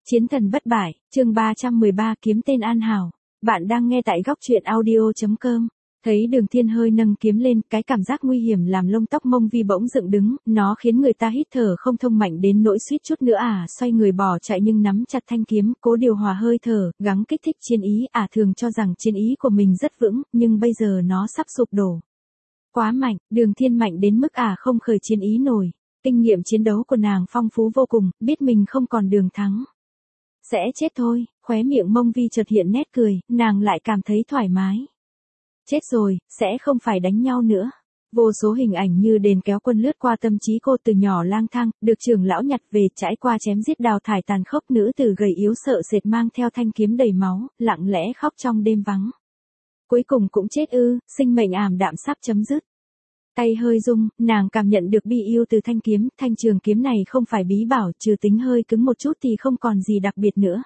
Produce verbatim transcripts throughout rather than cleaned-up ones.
Chiến thần bất bại, chương ba trăm mười ba kiếm tên An Hảo. Bạn đang nghe tại góc truyện audio chấm com. Thấy Đường Thiên hơi nâng kiếm lên, cái cảm giác nguy hiểm làm lông tóc Mông Vi bỗng dựng đứng, nó khiến người ta hít thở không thông mạnh đến nỗi suýt chút nữa à xoay người bỏ chạy nhưng nắm chặt thanh kiếm, cố điều hòa hơi thở, gắng kích thích chiến ý à thường cho rằng chiến ý của mình rất vững, nhưng bây giờ nó sắp sụp đổ. Quá mạnh, Đường Thiên mạnh đến mức à không khởi chiến ý nổi. Kinh nghiệm chiến đấu của nàng phong phú vô cùng, biết mình không còn đường thắng. Sẽ chết thôi, khóe miệng Mông Vi chợt hiện nét cười, nàng lại cảm thấy thoải mái. Chết rồi, sẽ không phải đánh nhau nữa. Vô số hình ảnh như đèn kéo quân lướt qua tâm trí cô từ nhỏ lang thang, được trưởng lão nhặt về trải qua chém giết đào thải tàn khốc nữ tử gầy yếu sợ sệt mang theo thanh kiếm đầy máu, lặng lẽ khóc trong đêm vắng. Cuối cùng cũng chết ư, sinh mệnh ảm đạm sắp chấm dứt. Tay hơi rung, nàng cảm nhận được bi yêu từ thanh kiếm, thanh trường kiếm này không phải bí bảo, trừ tính hơi cứng một chút thì không còn gì đặc biệt nữa.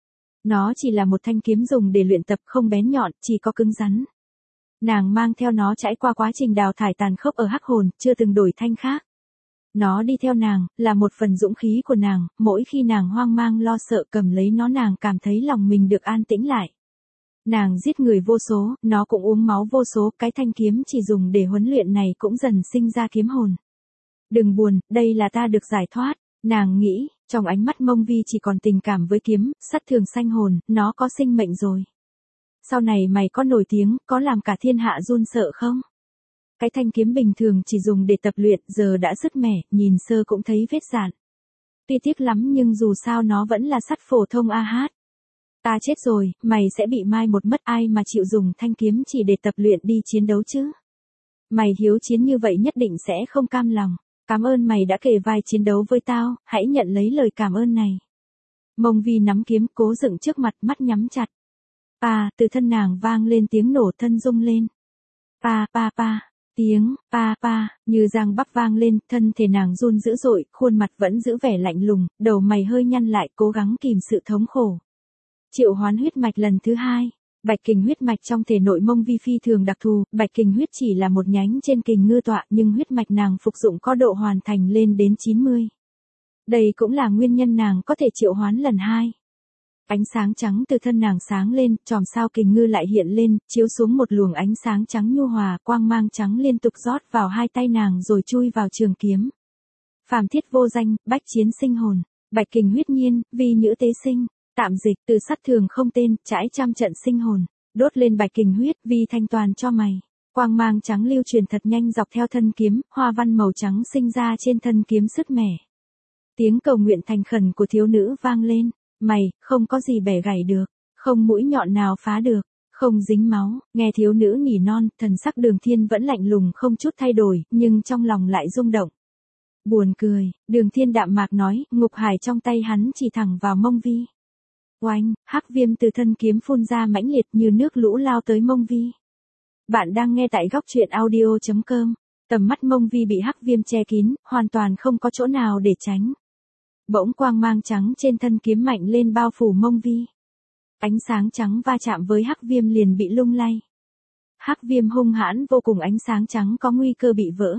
Nó chỉ là một thanh kiếm dùng để luyện tập không bén nhọn, chỉ có cứng rắn. Nàng mang theo nó trải qua quá trình đào thải tàn khốc ở hắc hồn, chưa từng đổi thanh khác. Nó đi theo nàng, là một phần dũng khí của nàng, mỗi khi nàng hoang mang lo sợ cầm lấy nó nàng cảm thấy lòng mình được an tĩnh lại. Nàng giết người vô số, nó cũng uống máu vô số, cái thanh kiếm chỉ dùng để huấn luyện này cũng dần sinh ra kiếm hồn. Đừng buồn, đây là ta được giải thoát, nàng nghĩ, trong ánh mắt Mông Vi chỉ còn tình cảm với kiếm, sắt thường sanh hồn, nó có sinh mệnh rồi. Sau này mày có nổi tiếng, có làm cả thiên hạ run sợ không? Cái thanh kiếm bình thường chỉ dùng để tập luyện, giờ đã sứt mẻ, nhìn sơ cũng thấy vết dạn. Tuy tiếc lắm nhưng dù sao nó vẫn là sắt phổ thông a hát. Ta chết rồi, mày sẽ bị mai một mất ai mà chịu dùng thanh kiếm chỉ để tập luyện đi chiến đấu chứ. Mày hiếu chiến như vậy nhất định sẽ không cam lòng. Cảm ơn mày đã kề vai chiến đấu với tao, hãy nhận lấy lời cảm ơn này. Mông Vi nắm kiếm cố dựng trước mặt mắt nhắm chặt. Pa, từ thân nàng vang lên tiếng nổ thân rung lên. Pa pa pa, tiếng pa pa, như giang bắp vang lên, thân thể nàng run dữ dội, khuôn mặt vẫn giữ vẻ lạnh lùng, đầu mày hơi nhăn lại cố gắng kìm sự thống khổ. Triệu hoán huyết mạch lần thứ hai. Bạch kình huyết mạch trong thể nội Mông Vi phi thường đặc thù, bạch kình huyết chỉ là một nhánh trên kình ngư tọa nhưng huyết mạch nàng phục dụng có độ hoàn thành lên đến chín mươi. Đây cũng là nguyên nhân nàng có thể triệu hoán lần hai. Ánh sáng trắng từ thân nàng sáng lên, chòm sao kình ngư lại hiện lên, chiếu xuống một luồng ánh sáng trắng nhu hòa, quang mang trắng liên tục rót vào hai tay nàng rồi chui vào trường kiếm. Phàm thiết vô danh, bách chiến sinh hồn, bạch kình huyết nhiên, vi nhữ tế sinh. Tạm dịch từ sắt thường không tên, trải trăm trận sinh hồn, đốt lên bạch kình huyết, vi thanh toàn cho mày. Quang mang trắng lưu truyền thật nhanh dọc theo thân kiếm, hoa văn màu trắng sinh ra trên thân kiếm sứt mẻ. Tiếng cầu nguyện thành khẩn của thiếu nữ vang lên, mày, không có gì bẻ gãy được, không mũi nhọn nào phá được, không dính máu, nghe thiếu nữ nỉ non, thần sắc Đường Thiên vẫn lạnh lùng không chút thay đổi, nhưng trong lòng lại rung động. Buồn cười, Đường Thiên đạm mạc nói, ngục hải trong tay hắn chỉ thẳng vào Mông Vi. Oanh, hắc viêm từ thân kiếm phun ra mãnh liệt như nước lũ lao tới Mông Vi. Bạn đang nghe tại góc truyện audio chấm com. Tầm mắt Mông Vi bị hắc viêm che kín, hoàn toàn không có chỗ nào để tránh. Bỗng quang mang trắng trên thân kiếm mạnh lên bao phủ Mông Vi. Ánh sáng trắng va chạm với hắc viêm liền bị lung lay. Hắc viêm hung hãn vô cùng, ánh sáng trắng có nguy cơ bị vỡ.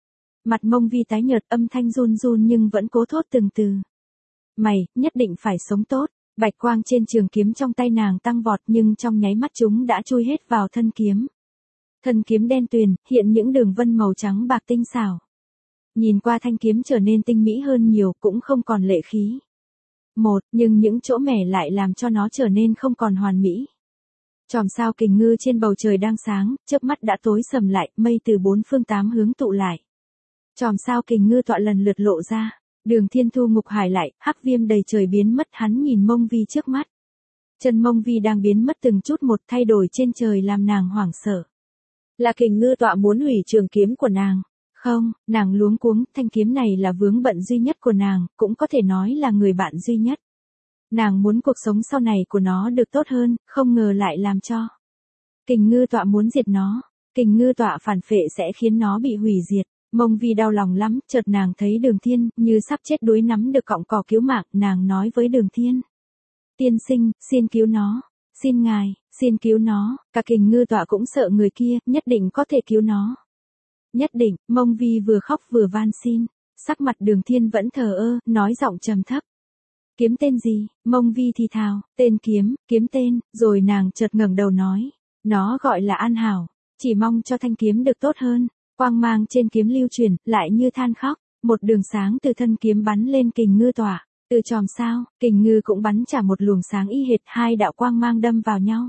Mặt Mông Vi tái nhợt, âm thanh run run nhưng vẫn cố thốt từng từ. Mày, nhất định phải sống tốt. Bạch quang trên trường kiếm trong tay nàng tăng vọt nhưng trong nháy mắt chúng đã chui hết vào thân kiếm. Thân kiếm đen tuyền, hiện những đường vân màu trắng bạc tinh xảo. Nhìn qua thanh kiếm trở nên tinh mỹ hơn nhiều, cũng không còn lệ khí. Một, nhưng những chỗ mẻ lại làm cho nó trở nên không còn hoàn mỹ. Chòm sao kình ngư trên bầu trời đang sáng, chớp mắt đã tối sầm lại, mây từ bốn phương tám hướng tụ lại. Chòm sao kình ngư tọa lần lượt lộ ra. Đường Thiên thu ngục hải lại, hắc viêm đầy trời biến mất, hắn nhìn Mông Vi trước mắt. Chân Mông Vi đang biến mất từng chút một, thay đổi trên trời làm nàng hoảng sợ. Là kình ngư tọa muốn hủy trường kiếm của nàng. Không, nàng luống cuống, thanh kiếm này là vướng bận duy nhất của nàng, cũng có thể nói là người bạn duy nhất. Nàng muốn cuộc sống sau này của nó được tốt hơn, không ngờ lại làm cho kình ngư tọa muốn diệt nó. Kình ngư tọa phản phệ sẽ khiến nó bị hủy diệt. Mông Vi đau lòng lắm, chợt nàng thấy Đường Thiên, như sắp chết đuối nắm được cọng cỏ cứu mạng, nàng nói với Đường Thiên. Tiên sinh, xin cứu nó, xin ngài, xin cứu nó, cả kình ngư tọa cũng sợ người kia, nhất định có thể cứu nó. Nhất định, Mông Vi vừa khóc vừa van xin, sắc mặt Đường Thiên vẫn thờ ơ, nói giọng trầm thấp. Kiếm tên gì? Mông Vi thì thào, tên kiếm, kiếm tên, rồi nàng chợt ngẩng đầu nói. Nó gọi là An Hảo, chỉ mong cho thanh kiếm được tốt hơn. Quang mang trên kiếm lưu truyền, lại như than khóc, một đường sáng từ thân kiếm bắn lên kình ngư tỏa, từ chòm sao, kình ngư cũng bắn trả một luồng sáng y hệt, hai đạo quang mang đâm vào nhau.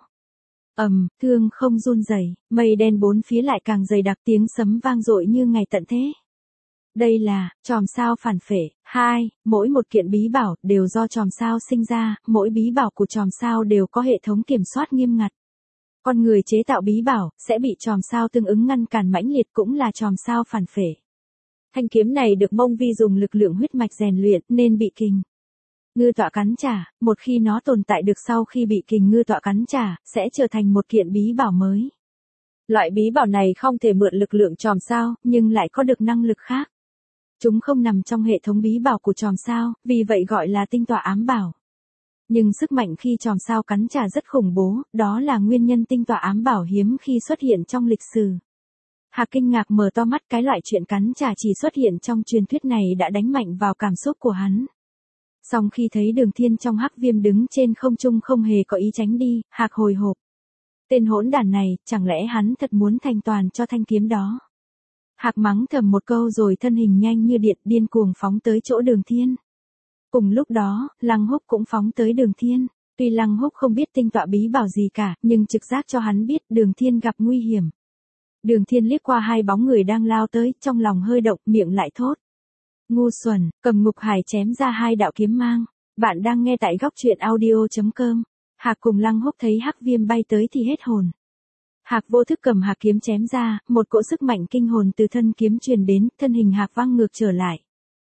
Ầm, thương không run rẩy, mây đen bốn phía lại càng dày đặc, tiếng sấm vang dội như ngày tận thế. Đây là chòm sao phản phệ. Hai, mỗi một kiện bí bảo đều do chòm sao sinh ra, mỗi bí bảo của chòm sao đều có hệ thống kiểm soát nghiêm ngặt. Con người chế tạo bí bảo sẽ bị chòm sao tương ứng ngăn cản mãnh liệt, cũng là chòm sao phản phệ. Thanh kiếm này được Mông Vi dùng lực lượng huyết mạch rèn luyện nên bị kình ngư tọa cắn trả, một khi nó tồn tại được sau khi bị kình ngư tọa cắn trả, sẽ trở thành một kiện bí bảo mới. Loại bí bảo này không thể mượn lực lượng chòm sao, nhưng lại có được năng lực khác. Chúng không nằm trong hệ thống bí bảo của chòm sao, vì vậy gọi là tinh tọa ám bảo. Nhưng sức mạnh khi chòm sao cắn trả rất khủng bố, đó là nguyên nhân tinh tọa ám bảo hiếm khi xuất hiện trong lịch sử. Hạc kinh ngạc mở to mắt, cái loại chuyện cắn trả chỉ xuất hiện trong truyền thuyết này đã đánh mạnh vào cảm xúc của hắn. Song khi thấy Đường Thiên trong hắc viêm đứng trên không trung không hề có ý tránh đi, Hạc hồi hộp. Tên hỗn đản này, chẳng lẽ hắn thật muốn thành toàn cho thanh kiếm đó? Hạc mắng thầm một câu rồi thân hình nhanh như điện điên cuồng phóng tới chỗ Đường Thiên. Cùng lúc đó, Lăng Húc cũng phóng tới Đường Thiên. Tuy Lăng Húc không biết tinh tọa bí bảo gì cả, nhưng trực giác cho hắn biết Đường Thiên gặp nguy hiểm. Đường Thiên liếc qua hai bóng người đang lao tới, trong lòng hơi động, miệng lại thốt. Ngu xuẩn, cầm Ngục Hải chém ra hai đạo kiếm mang. Bạn đang nghe tại góc truyện audio chấm com. Hạc cùng Lăng Húc thấy hắc viêm bay tới thì hết hồn. Hạc vô thức cầm hạc kiếm chém ra, một cỗ sức mạnh kinh hồn từ thân kiếm truyền đến, thân hình Hạc văng ngược trở lại.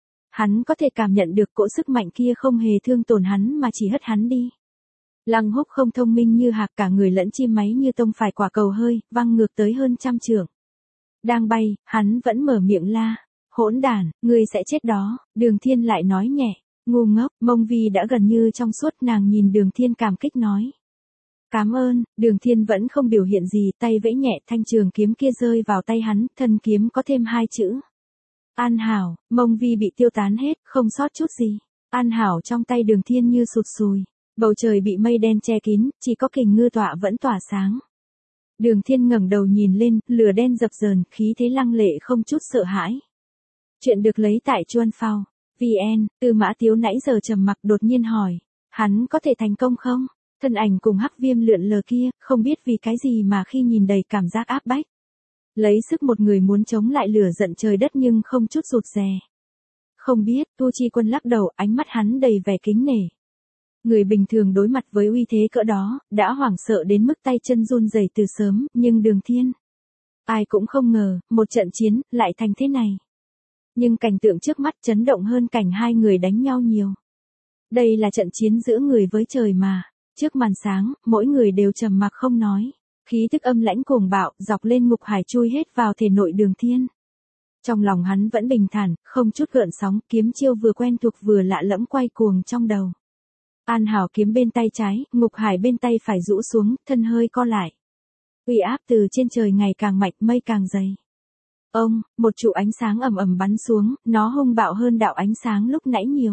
Hắn có thể cảm nhận được cỗ sức mạnh kia không hề thương tổn hắn mà chỉ hất hắn đi. Lăng Húc không thông minh như Hạc, cả người lẫn chim máy như tông phải quả cầu hơi, văng ngược tới hơn trăm trượng. Đang bay, hắn vẫn mở miệng la. Hỗn đản, ngươi sẽ chết đó. Đường Thiên lại nói nhẹ. Ngu ngốc. Mông Vi đã gần như trong suốt, nàng nhìn Đường Thiên cảm kích nói. Cảm ơn. Đường Thiên vẫn không biểu hiện gì, tay vẫy nhẹ, thanh trường kiếm kia rơi vào tay hắn, thân kiếm có thêm hai chữ. An Hảo. Mông Vi bị tiêu tán hết, không sót chút gì. An Hảo trong tay Đường Thiên như sụt sùi. Bầu trời bị mây đen che kín, chỉ có kình ngư tọa vẫn tỏa sáng. Đường Thiên ngẩng đầu nhìn lên, lửa đen dập dờn, khí thế lăng lệ không chút sợ hãi. Chuyện được lấy tại Chuan Phao. vê en, Tư Mã Tiếu nãy giờ trầm mặc đột nhiên hỏi. Hắn có thể thành công không? Thân ảnh cùng hắc viêm lượn lờ kia, không biết vì cái gì mà khi nhìn đầy cảm giác áp bách. Lấy sức một người muốn chống lại lửa giận trời đất nhưng không chút rụt rè. Không biết, Tu Chi Quân lắc đầu, ánh mắt hắn đầy vẻ kính nể. Người bình thường đối mặt với uy thế cỡ đó, đã hoảng sợ đến mức tay chân run rẩy từ sớm, nhưng Đường Thiên. Ai cũng không ngờ, một trận chiến, lại thành thế này. Nhưng cảnh tượng trước mắt chấn động hơn cảnh hai người đánh nhau nhiều. Đây là trận chiến giữa người với trời mà. Trước màn sáng, mỗi người đều trầm mặc không nói. Khí tức âm lãnh cuồng bạo, dọc lên Ngục Hải chui hết vào thể nội Đường Thiên. Trong lòng hắn vẫn bình thản, không chút gợn sóng, kiếm chiêu vừa quen thuộc vừa lạ lẫm quay cuồng trong đầu. An Hảo kiếm bên tay trái, Ngục Hải bên tay phải rũ xuống, thân hơi co lại. Uy áp từ trên trời ngày càng mạnh, mây càng dày. Ông, một trụ ánh sáng ầm ầm bắn xuống, nó hung bạo hơn đạo ánh sáng lúc nãy nhiều.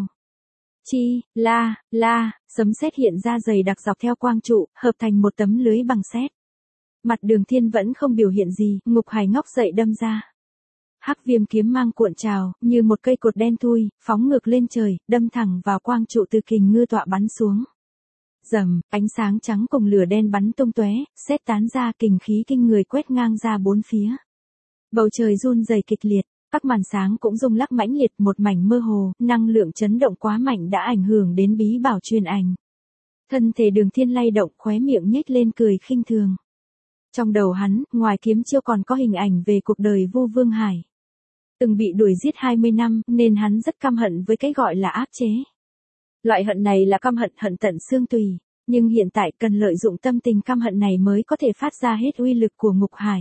Chi, la, la, sấm sét hiện ra dày đặc dọc theo quang trụ, hợp thành một tấm lưới bằng sét. Mặt Đường Thiên vẫn không biểu hiện gì, Ngục Hải ngóc dậy đâm ra. Hắc viêm kiếm mang cuộn trào, như một cây cột đen thui, phóng ngược lên trời, đâm thẳng vào quang trụ từ kình ngư tọa bắn xuống. Rầm, ánh sáng trắng cùng lửa đen bắn tung tóe, sét tán ra, kình khí kinh người quét ngang ra bốn phía. Bầu trời run rẩy kịch liệt, các màn sáng cũng rung lắc mãnh liệt, một mảnh mơ hồ, năng lượng chấn động quá mạnh đã ảnh hưởng đến bí bảo truyền ảnh. Thân thể Đường Thiên lay động, khóe miệng nhếch lên cười khinh thường. Trong đầu hắn, ngoài kiếm chiêu còn có hình ảnh về cuộc đời Vu Vương Hải. Từng bị đuổi giết hai mươi năm, nên hắn rất căm hận với cái gọi là áp chế. Loại hận này là căm hận hận tận xương tùy, nhưng hiện tại cần lợi dụng tâm tình căm hận này mới có thể phát ra hết uy lực của Ngục Hải.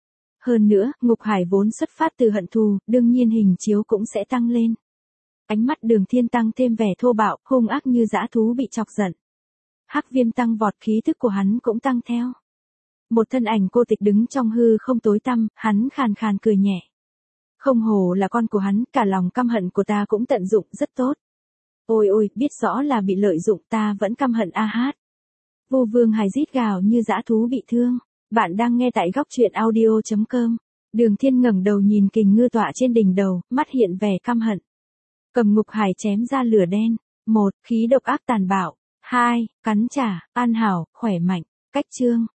Hơn nữa, Ngục Hải vốn xuất phát từ hận thù, đương nhiên hình chiếu cũng sẽ tăng lên. Ánh mắt Đường Thiên tăng thêm vẻ thô bạo, hung ác như dã thú bị chọc giận. Hắc viêm tăng vọt, khí thức của hắn cũng tăng theo. Một thân ảnh cô tịch đứng trong hư không tối tăm, hắn khàn khàn cười nhẹ. Không hổ là con của hắn, cả lòng căm hận của ta cũng tận dụng rất tốt. Ôi ôi, biết rõ là bị lợi dụng ta vẫn căm hận a hát. Vô Vương hài rít gào như dã thú bị thương. Bạn đang nghe tại góc truyện audio.com. Đường Thiên ngẩng đầu nhìn kình ngư tọa trên đỉnh đầu, mắt hiện vẻ căm hận. Cầm ngục hải chém ra lửa đen. Một, khí độc ác tàn bạo. Hai, cắn trả, An Hảo, khỏe mạnh. Cách chương.